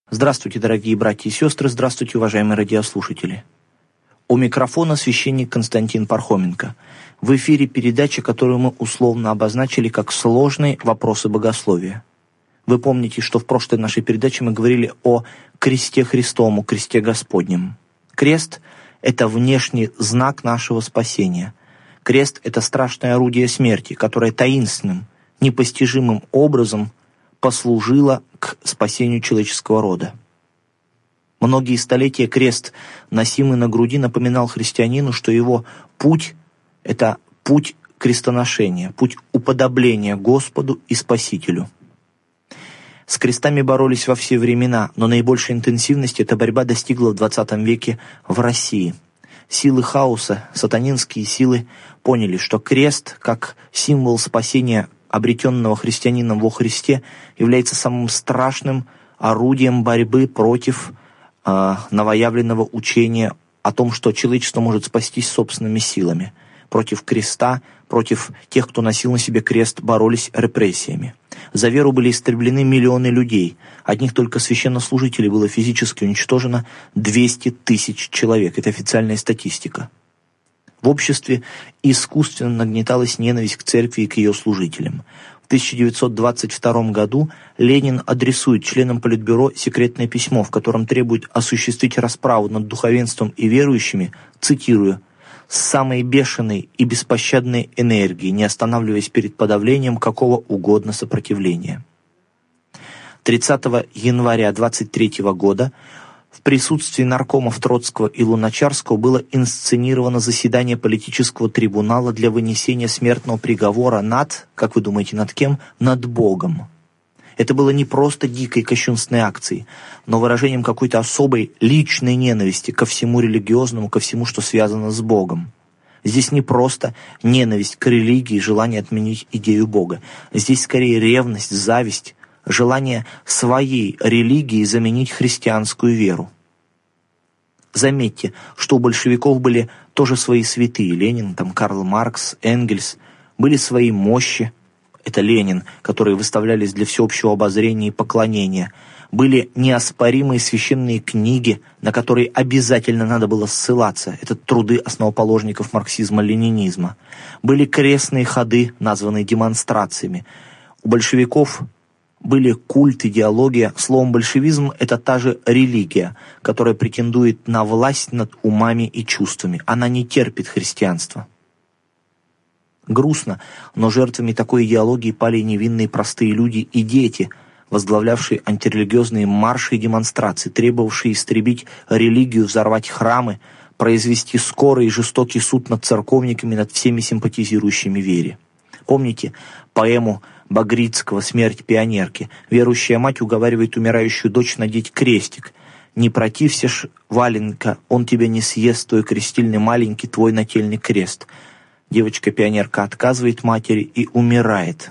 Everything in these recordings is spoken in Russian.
Здравствуйте, дорогие братья и сестры, здравствуйте, уважаемые радиослушатели. У микрофона священник Константин Пархоменко. В эфире передача, которую мы условно обозначили как «Сложные вопросы богословия». Вы помните, что в прошлой нашей передаче мы говорили о кресте Христовом, о кресте Господнем. Крест — это внешний знак нашего спасения. Крест — это страшное орудие смерти, которое таинственным, непостижимым образом послужило к спасению человеческого рода. Многие столетия крест, носимый на груди, напоминал христианину, что его путь — это путь крестоношения, путь уподобления Господу и Спасителю. С крестами боролись во все времена, но наибольшей интенсивности эта борьба достигла в XX веке в России. Силы хаоса, сатанинские силы, поняли, что крест, как символ спасения обретенного христианином во Христе, является самым страшным орудием борьбы против новоявленного учения о том, что человечество может спастись собственными силами. Против креста, против тех, кто носил на себе крест, боролись репрессиями. За веру были истреблены миллионы людей. Одних только священнослужителей было физически уничтожено 200 тысяч человек. Это официальная статистика. В обществе искусственно нагнеталась ненависть к церкви и к ее служителям. В 1922 году Ленин адресует членам Политбюро секретное письмо, в котором требует осуществить расправу над духовенством и верующими, цитирую, «с самой бешеной и беспощадной энергией, не останавливаясь перед подавлением какого угодно сопротивления». 30 января 1923 года в присутствии наркомов Троцкого и Луначарского было инсценировано заседание политического трибунала для вынесения смертного приговора над, как вы думаете, над кем? Над Богом. Это было не просто дикой кощунственной акцией, но выражением какой-то особой личной ненависти ко всему религиозному, ко всему, что связано с Богом. Здесь не просто ненависть к религии, желание отменить идею Бога. Здесь скорее ревность, зависть, желание своей религии заменить христианскую веру. Заметьте, что у большевиков были тоже свои святые. Ленин, Карл Маркс, Энгельс. Были свои мощи. Это Ленин, которые выставлялись для всеобщего обозрения и поклонения. Были неоспоримые священные книги, на которые обязательно надо было ссылаться. Это труды основоположников марксизма-ленинизма. Были крестные ходы, названные демонстрациями. У большевиков были культ, идеология. Словом, большевизм — это та же религия, которая претендует на власть над умами и чувствами. Она не терпит христианства. Грустно, но жертвами такой идеологии пали невинные простые люди и дети, возглавлявшие антирелигиозные марши и демонстрации, требовавшие истребить религию, взорвать храмы, произвести скорый и жестокий суд над церковниками, над всеми симпатизирующими вере. Помните поэму Багрицкого «Смерть пионерки»? Верующая мать уговаривает умирающую дочь надеть крестик. «Не протився ж, Валенька, он тебя не съест, твой крестильный маленький, твой нательный крест». Девочка-пионерка отказывает матери и умирает.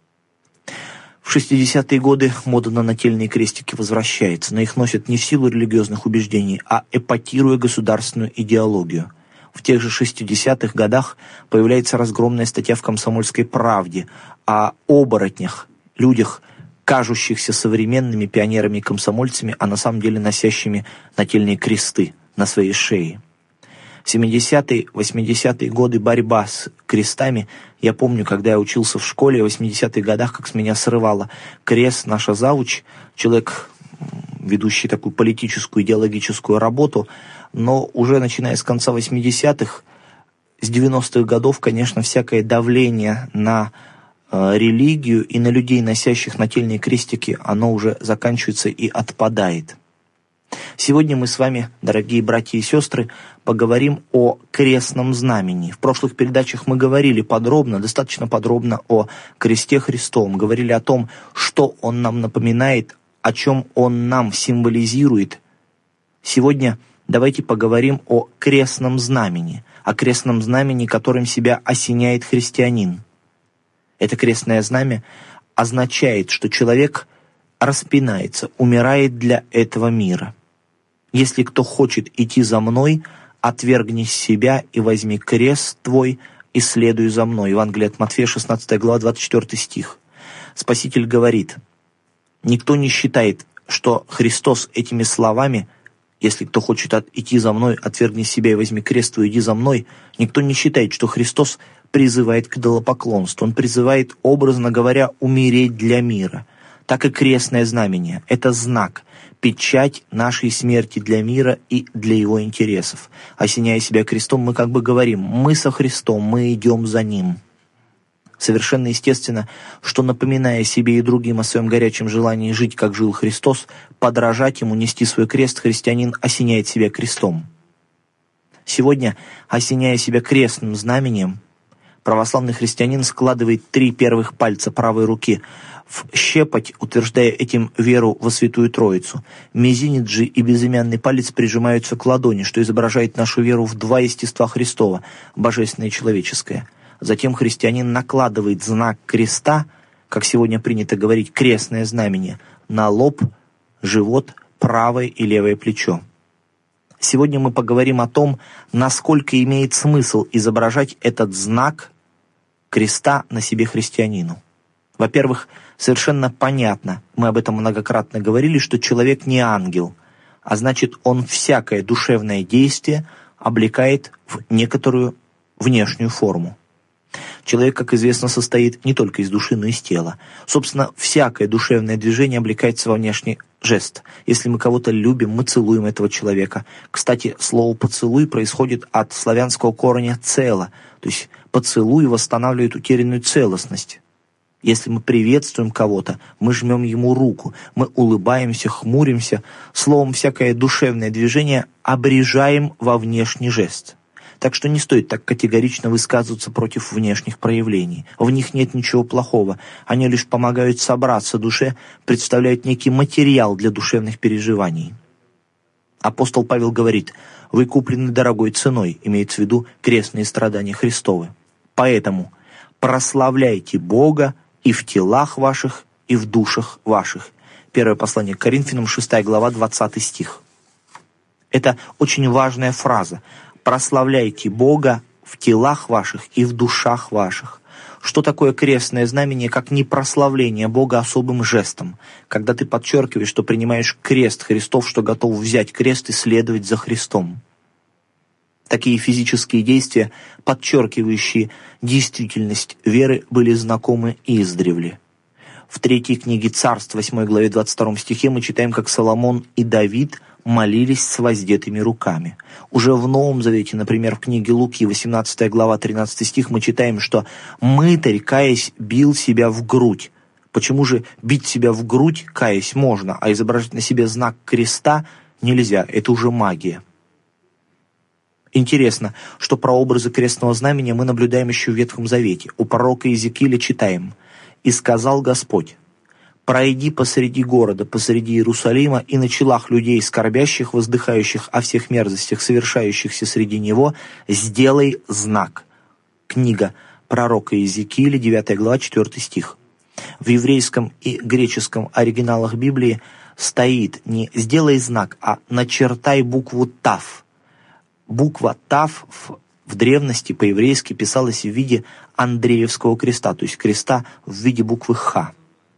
В 60-е годы мода на нательные крестики возвращается, но их носят не в силу религиозных убеждений, а эпатируя государственную идеологию. В тех же 60-х годах появляется разгромная статья в «Комсомольской правде» о оборотнях, людях, кажущихся современными пионерами и комсомольцами, а на самом деле носящими нательные кресты на своей шее. В 70-е, 80-е годы борьба с крестами. Я помню, когда я учился в школе в 80-х годах, как с меня срывала крест наша завуч, человек, ведущий такую политическую, идеологическую работу, но уже начиная с конца 80-х, с 90-х годов, конечно, всякое давление на религию и на людей, носящих нательные крестики, оно уже заканчивается и отпадает. Сегодня мы с вами, дорогие братья и сестры, поговорим о крестном знамени. В прошлых передачах мы говорили подробно, достаточно подробно о кресте Христовом, говорили о том, что он нам напоминает, о чем он нам символизирует. Сегодня давайте поговорим о крестном знамени, которым себя осеняет христианин. Это крестное знамя означает, что человек распинается, умирает для этого мира. Если кто хочет идти за мной, отвергни себя и возьми крест твой и следуй за мной. Евангелие от Матфея, 16 глава, 24 стих. Спаситель говорит: никто не считает, что Христос этими словами: «Если кто хочет идти за мной, отвергни себя и возьми крест твой, иди за мной», никто не считает, что Христос призывает к идолопоклонству. Он призывает, образно говоря, умереть для мира. Так и крестное знамение — это знак, печать нашей смерти для мира и для его интересов. Осеняя себя крестом, мы как бы говорим: мы со Христом, мы идем за Ним. Совершенно естественно, что, напоминая себе и другим о своем горячем желании жить, как жил Христос, подражать Ему, нести свой крест, христианин осеняет себя крестом. Сегодня, осеняя себя крестным знамением, православный христианин складывает 3 первых пальца правой руки в щепоть, утверждая этим веру во Святую Троицу. Мизинец же и безымянный палец прижимаются к ладони, что изображает нашу веру в 2 естества Христова, божественное и человеческое. Затем христианин накладывает знак креста, как сегодня принято говорить, крестное знамение, на лоб, живот, правое и левое плечо. Сегодня мы поговорим о том, насколько имеет смысл изображать этот знак креста на себе христианину. Во-первых, совершенно понятно, мы об этом многократно говорили, что человек не ангел, а значит, он всякое душевное действие облекает в некоторую внешнюю форму. Человек, как известно, состоит не только из души, но и из тела. Собственно, всякое душевное движение облекается во внешний жест. Если мы кого-то любим, мы целуем этого человека. Кстати, слово «поцелуй» происходит от славянского корня «цело», то есть поцелуй восстанавливает утерянную целостность. Если мы приветствуем кого-то, мы жмем ему руку, мы улыбаемся, хмуримся, словом, всякое душевное движение обрежаем во внешний жест. Так что не стоит так категорично высказываться против внешних проявлений. В них нет ничего плохого. Они лишь помогают собраться душе, представляют некий материал для душевных переживаний. Апостол Павел говорит: «Вы куплены дорогой ценой», имеется в виду крестные страдания Христовы. «Поэтому прославляйте Бога и в телах ваших, и в душах ваших». Первое послание к Коринфянам, 6 глава, 20 стих. Это очень важная фраза. «Прославляйте Бога в телах ваших и в душах ваших». Что такое крестное знамение, как не прославление Бога особым жестом, когда ты подчеркиваешь, что принимаешь крест Христов, что готов взять крест и следовать за Христом. Такие физические действия, подчеркивающие действительность веры, были знакомы издревле. В 3 книге Царств, 8 главе 22 стихе мы читаем, как Соломон и Давид молились с воздетыми руками. Уже в Новом Завете, например, в книге Луки, 18 глава, 13 стих, мы читаем, что мытарь, каясь, бил себя в грудь. Почему же бить себя в грудь, каясь, можно, а изображать на себе знак креста нельзя? Это уже магия. Интересно, что про образы крестного знамения мы наблюдаем еще в Ветхом Завете. У пророка Иезекииля читаем: «И сказал Господь: пройди посреди города, посреди Иерусалима, и на челах людей, скорбящих, воздыхающих о всех мерзостях, совершающихся среди него, сделай знак». Книга пророка Иезекииля, 9 глава, 4 стих. В еврейском и греческом оригиналах Библии стоит не «сделай знак», а «начертай букву Тав». Буква Тав в древности по-еврейски писалась в виде Андреевского креста, то есть креста в виде буквы Х.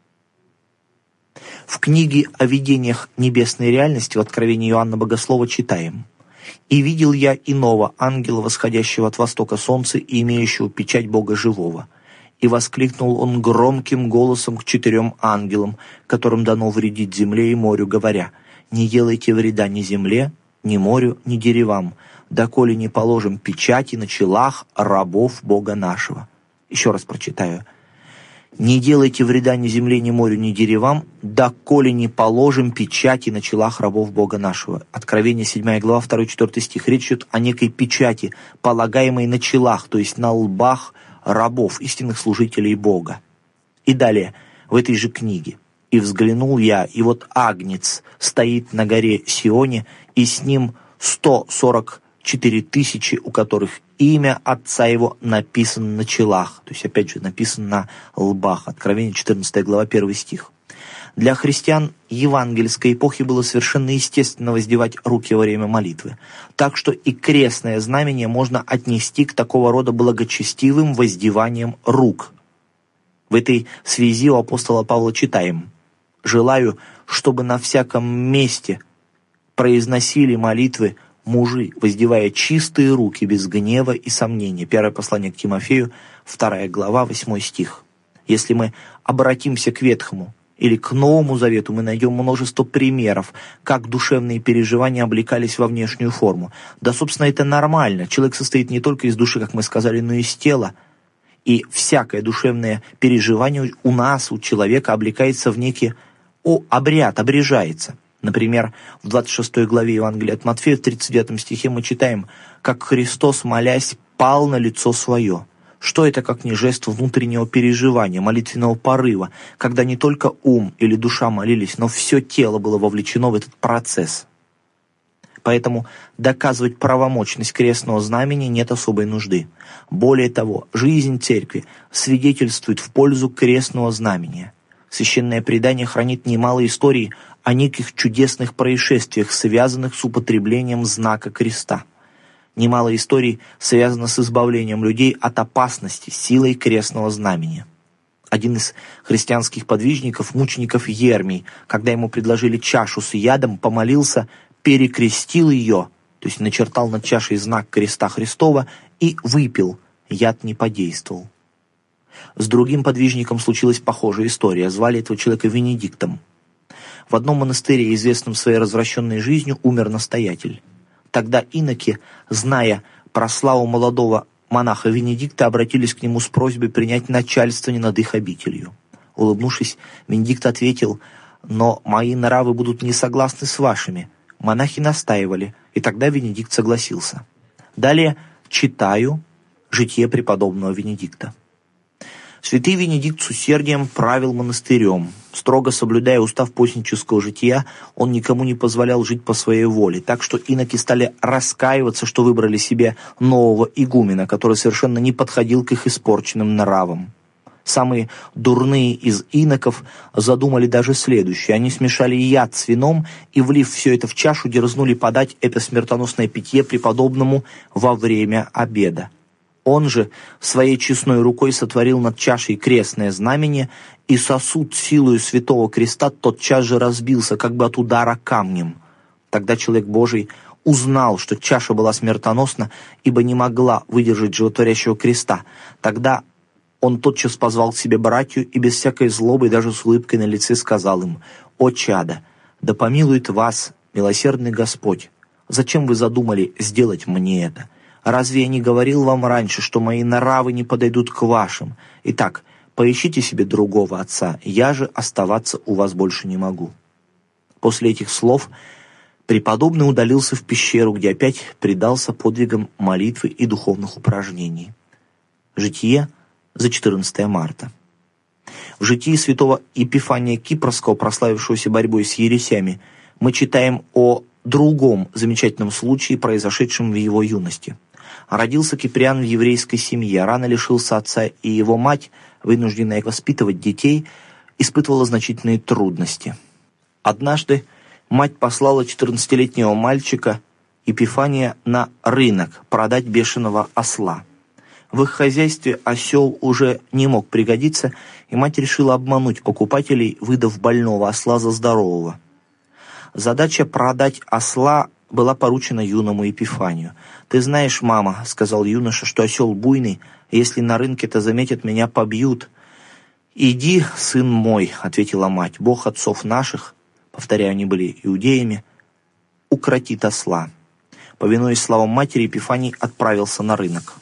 В книге о видениях небесной реальности в Откровении Иоанна Богослова читаем: «И видел я иного ангела, восходящего от востока солнца и имеющего печать Бога живого. И воскликнул он громким голосом к 4 ангелам, которым дано вредить земле и морю, говоря: не делайте вреда ни земле, ни морю, ни деревам, доколе не положим печати на челах рабов Бога нашего». Еще раз прочитаю: «Не делайте вреда ни земле, ни морю, ни деревам, доколе не положим печати на челах рабов Бога нашего». Откровение, 7 глава, 2-4 стих. Речь идет о некой печати, полагаемой на челах, то есть на лбах рабов, истинных служителей Бога. И далее, в этой же книге: «И взглянул я, и вот Агнец стоит на горе Сионе, и с ним 144 тысячи, у которых имя Отца Его написано на челах». То есть, опять же, написано на лбах. Откровение, 14 глава, 1 стих. Для христиан евангельской эпохи было совершенно естественно воздевать руки во время молитвы. Так что и крестное знамение можно отнести к такого рода благочестивым воздеваниям рук. В этой связи у апостола Павла читаем: желаю, чтобы на всяком месте произносили молитвы мужи, воздевая чистые руки без гнева и сомнения. Первое послание к Тимофею, 2 глава, 8 стих. Если мы обратимся к Ветхому или к Новому Завету, мы найдем множество примеров, как душевные переживания облекались во внешнюю форму. Да, собственно, это нормально. Человек состоит не только из души, как мы сказали, но и из тела. И всякое душевное переживание у нас, у человека, облекается в некий обряд, обрежается. Например, в 26 главе Евангелия от Матфея, в 39 стихе мы читаем, как Христос, молясь, пал на лицо свое. Что это, как не жест внутреннего переживания, молитвенного порыва, когда не только ум или душа молились, но все тело было вовлечено в этот процесс. Поэтому доказывать правомочность крестного знамения нет особой нужды. Более того, жизнь церкви свидетельствует в пользу крестного знамения. Священное предание хранит немало историй о неких чудесных происшествиях, связанных с употреблением знака креста. Немало историй связано с избавлением людей от опасности силой крестного знамения. Один из христианских подвижников, мучеников Ермий, когда ему предложили чашу с ядом, помолился, перекрестил ее, то есть начертал над чашей знак креста Христова и выпил. Яд не подействовал. С другим подвижником случилась похожая история. Звали этого человека Венедиктом. В одном монастыре, известном своей развращенной жизнью, умер настоятель. Тогда иноки, зная про славу молодого монаха Венедикта, обратились к нему с просьбой принять начальствование над их обителью. Улыбнувшись, Венедикт ответил: «Но мои нравы будут не согласны с вашими». Монахи настаивали, и тогда Венедикт согласился. Далее читаю житие преподобного Венедикта. Святый Венедикт с усердием правил монастырем. Строго соблюдая устав постнического жития, он никому не позволял жить по своей воле, так что иноки стали раскаиваться, что выбрали себе нового игумена, который совершенно не подходил к их испорченным нравам. Самые дурные из иноков задумали даже следующее. Они смешали яд с вином и, влив все это в чашу, дерзнули подать это смертоносное питье преподобному во время обеда. Он же своей честной рукой сотворил над чашей крестное знамение, и сосуд силою святого креста тотчас же разбился, как бы от удара камнем. Тогда человек Божий узнал, что чаша была смертоносна, ибо не могла выдержать животворящего креста. Тогда он тотчас позвал к себе братью и без всякой злобы, даже с улыбкой на лице, сказал им: «О чадо, да помилует вас милосердный Господь! Зачем вы задумали сделать мне это? Разве я не говорил вам раньше, что мои нравы не подойдут к вашим? Итак, поищите себе другого отца, я же оставаться у вас больше не могу». После этих слов преподобный удалился в пещеру, где опять предался подвигам молитвы и духовных упражнений. Житие за 14 марта. В житии святого Епифания Кипрского, прославившегося борьбой с ересями, мы читаем о другом замечательном случае, произошедшем в его юности. Родился Киприан в еврейской семье, рано лишился отца, и его мать, вынужденная воспитывать детей, испытывала значительные трудности. Однажды мать послала 14-летнего мальчика Епифания на рынок продать бешеного осла. В их хозяйстве осел уже не мог пригодиться, и мать решила обмануть покупателей, выдав больного осла за здорового. Задача продать осла была поручена юному Епифанию. «Ты знаешь, мама, — сказал юноша, — что осел буйный, если на рынке-то заметят, меня побьют». «Иди, сын мой, — ответила мать, — Бог отцов наших, — повторяю, они были иудеями, — укротит осла». Повинуясь словам матери, Епифаний отправился на рынок.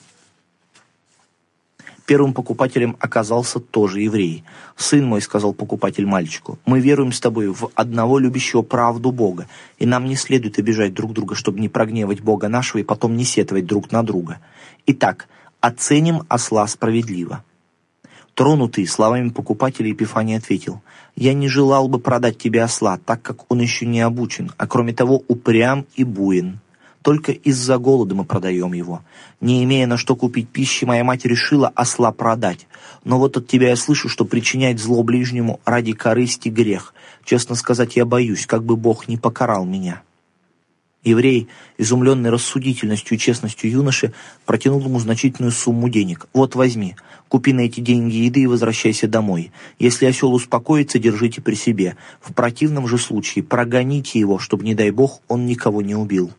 Первым покупателем оказался тоже еврей. «Сын мой, — сказал покупатель мальчику, — мы веруем с тобой в одного любящего правду Бога, и нам не следует обижать друг друга, чтобы не прогневать Бога нашего и потом не сетовать друг на друга. Итак, оценим осла справедливо». Тронутый словами покупателя, Епифаний ответил: «Я не желал бы продать тебе осла, так как он еще не обучен, а кроме того упрям и буин. Только из-за голода мы продаем его. Не имея на что купить пищи, моя мать решила осла продать. Но вот от тебя я слышу, что причинять зло ближнему ради корысти грех. Честно сказать, я боюсь, как бы Бог не покарал меня». Еврей, изумленный рассудительностью и честностью юноши, протянул ему значительную сумму денег. «Вот возьми, купи на эти деньги еды и возвращайся домой. Если осел успокоится, держите при себе. В противном же случае прогоните его, чтобы, не дай бог, он никого не убил».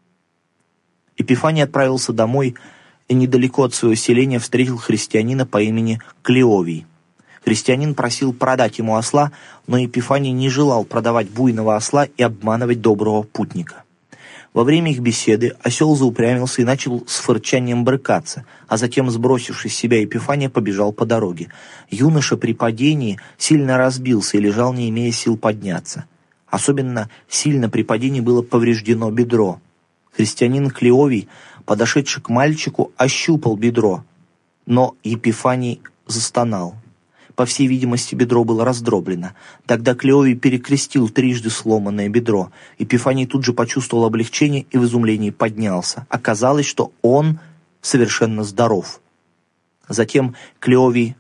Эпифаний отправился домой и недалеко от своего селения встретил христианина по имени Клеовий. Христианин просил продать ему осла, но Эпифаний не желал продавать буйного осла и обманывать доброго путника. Во время их беседы осел заупрямился и начал с фырчанием брыкаться, а затем, сбросившись с себя Эпифания, побежал по дороге. Юноша при падении сильно разбился и лежал, не имея сил подняться. Особенно сильно при падении было повреждено бедро. Христианин Клеовий, подошедший к мальчику, ощупал бедро, но Эпифаний застонал. По всей видимости, бедро было раздроблено. Тогда Клеовий перекрестил трижды сломанное бедро. Эпифаний тут же почувствовал облегчение и в изумлении поднялся. Оказалось, что он совершенно здоров. Затем Клеовий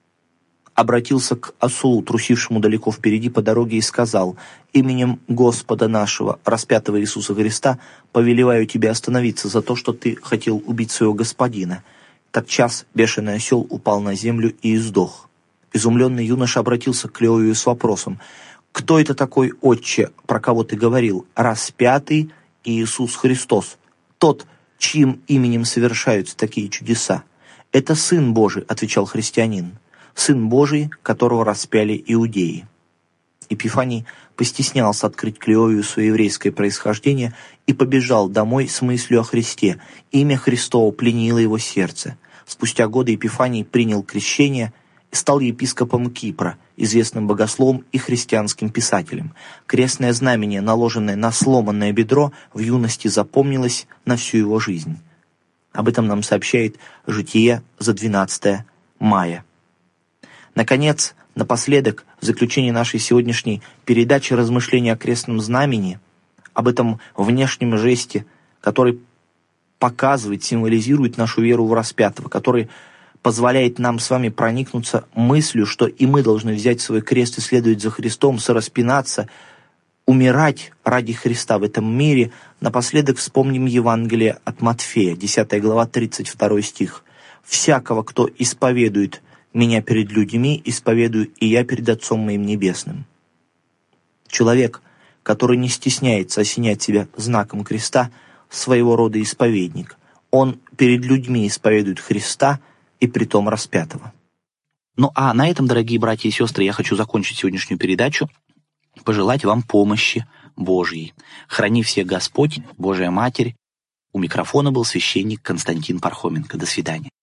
обратился к ослу, трусившему далеко впереди по дороге, и сказал: «Именем Господа нашего, распятого Иисуса Христа, повелеваю тебе остановиться за то, что ты хотел убить своего господина». Тотчас бешеный осел упал на землю и издох. Изумленный юноша обратился к Клеовию с вопросом: «Кто это такой, отче, про кого ты говорил? Распятый Иисус Христос, тот, чьим именем совершаются такие чудеса». «Это Сын Божий», — отвечал христианин, «Сын Божий, которого распяли иудеи». Эпифаний постеснялся открыть Клеовию свое еврейское происхождение и побежал домой с мыслью о Христе. Имя Христово пленило его сердце. Спустя годы Эпифаний принял крещение и стал епископом Кипра, известным богословом и христианским писателем. Крестное знамение, наложенное на сломанное бедро, в юности запомнилось на всю его жизнь. Об этом нам сообщает Житие за 12 мая. Наконец, напоследок, в заключении нашей сегодняшней передачи размышления о крестном знамени, об этом внешнем жесте, который показывает, символизирует нашу веру в распятого, который позволяет нам с вами проникнуться мыслью, что и мы должны взять свой крест и следовать за Христом, сораспинаться, умирать ради Христа в этом мире. Напоследок вспомним Евангелие от Матфея, 10 глава, 32 стих. «Всякого, кто исповедует Меня перед людьми, исповедую и я перед Отцом моим Небесным». Человек, который не стесняется осенять себя знаком креста, своего рода исповедник. Он перед людьми исповедует Христа, и притом распятого. Ну а на этом, дорогие братья и сестры, я хочу закончить сегодняшнюю передачу, пожелать вам помощи Божьей. Храни всех Господь, Божия Матерь. У микрофона был священник Константин Пархоменко. До свидания.